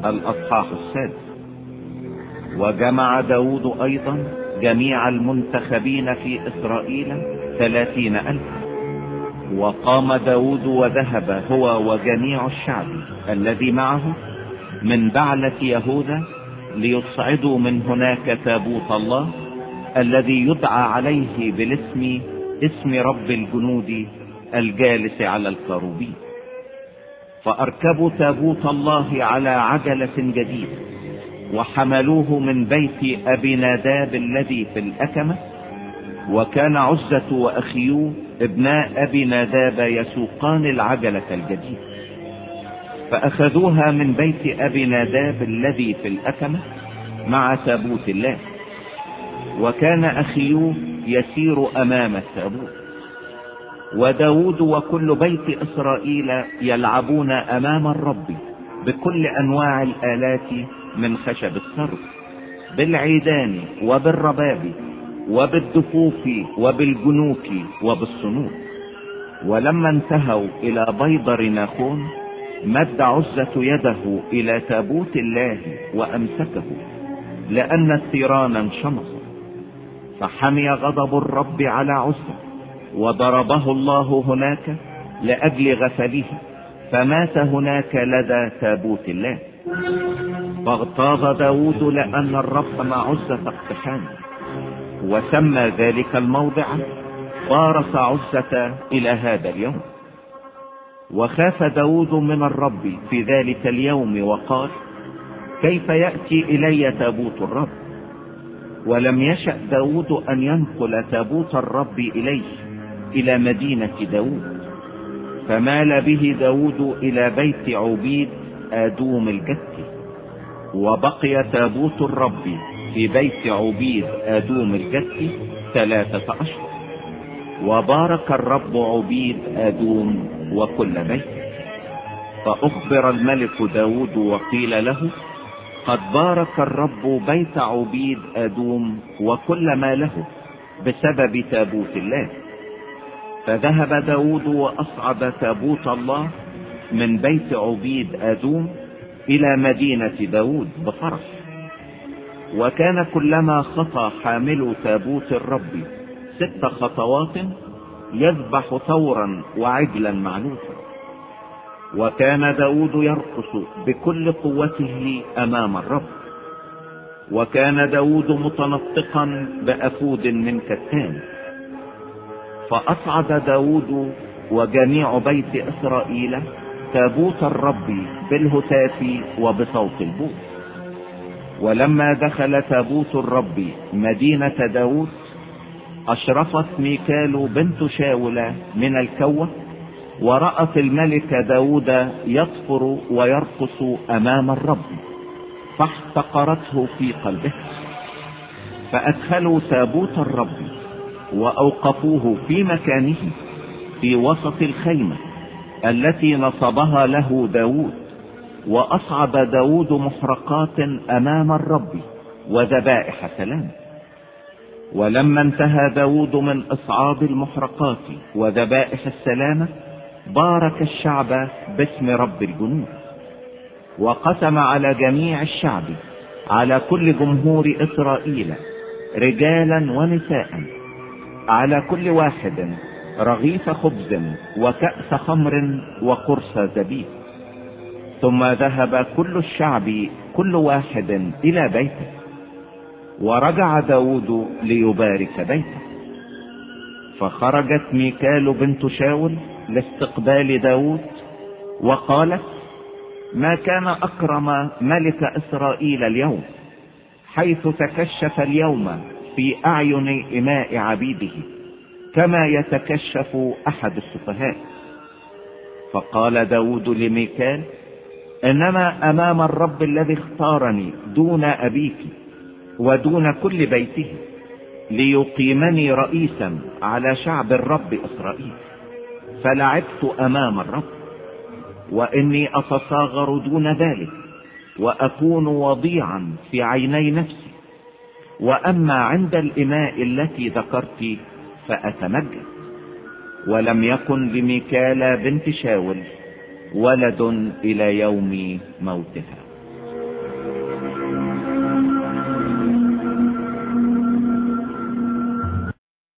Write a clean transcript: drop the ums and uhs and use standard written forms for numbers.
الأصحاح 6. وجمع داود أيضا جميع المنتخبين في إسرائيل 30,000. وقام داود وذهب هو وجميع الشعب الذي معه من بعلة يهوذا ليصعدوا من هناك تابوت الله الذي يدعى عليه بالاسم اسم رب الجنود الجالس على الكروبين. فأركبوا تابوت الله على عجلة جديدة وحملوه من بيت أبي ناداب الذي في الأكمة. وكان عزة وأخيوه ابناء أبي ناداب يسوقان العجلة الجديدة، فأخذوها من بيت أبي ناداب الذي في الأكمة مع تابوت الله. وكان أخيوه يسير أمام التابوت. وداود وكل بيت إسرائيل يلعبون أمام الرب بكل أنواع الآلات من خشب السرب، بالعيدان وبالرباب وبالدفوف وبالجنوك وبالصنوط. ولما انتهوا إلى بيضر ناخون مد عزة يده إلى تابوت الله وأمسكه، لأن الثيران انشمص. فحمي غضب الرب على عزة وضربه الله هناك لأجل غفله، فمات هناك لدى تابوت الله. فاغتاظ داود لأن الرب مع عزة اقتحامه، وسمى ذلك الموضع فارس عزة إلى هذا اليوم. وخاف داود من الرب في ذلك اليوم وقال: كيف يأتي إلي تابوت الرب؟ ولم يشأ داود أن ينقل تابوت الرب إليه إلى مدينة داود. فمال به داود إلى بيت عبيد آدوم الجتي. وبقي تابوت الرب في بيت عبيد آدوم الجتي 3 أشهر. وبارك الرب عبيد آدوم وكل بيته. فأخبر الملك داود وقيل له: قد بارك الرب بيت عبيد آدوم وكل ما له بسبب تابوت الله. فذهب داود وأصعد تابوت الله من بيت عبيد آدوم إلى مدينة داود بفرح. وكان كلما خطى حامل تابوت الرب 6 خطوات يذبح ثورا وعجلا معلوفا. وكان داود يرقص بكل قوته أمام الرب. وكان داود متنطقا بأفود من كتان. فأصعد داود وجميع بيت إسرائيل تابوت الرب بالهتاف وبصوت البوق. ولما دخل تابوت الرب مدينة داود أشرفت ميكال بنت شاول من الكوة، ورأت الملك داود يطفر ويرقص أمام الرب، فاحتقرته في قلبها. فأدخلوا تابوت الرب وأوقفوه في مكانه في وسط الخيمة التي نصبها له داود. وأصعد داود محرقات أمام الرب وذبائح سلام. ولما انتهى داود من إصعاد المحرقات وذبائح السلامة بارك الشعب باسم رب الجنود. وقسم على جميع الشعب على كل جمهور إسرائيل رجالا ونساء على كل واحد رغيف خبز وكأس خمر وقرص زبيب. ثم ذهب كل الشعب كل واحد إلى بيته. ورجع داود ليبارك بيته. فخرجت ميكال بنت شاول لاستقبال داود وقالت: ما كان أكرم ملك إسرائيل اليوم، حيث تكشف اليوم في أعين إماء عبيده كما يتكشف أحد السفهاء. فقال داود لميكال: إنما أمام الرب الذي اختارني دون أبيك ودون كل بيته ليقيمني رئيسا على شعب الرب إسرائيل، فلعبت أمام الرب، وإني أتصاغر دون ذلك وأكون وضيعا في عيني نفسي. وأما عند الإماء التي ذكرت فأتمجد. ولم يكن لميكال بنت شاول ولد إلى يوم موتها.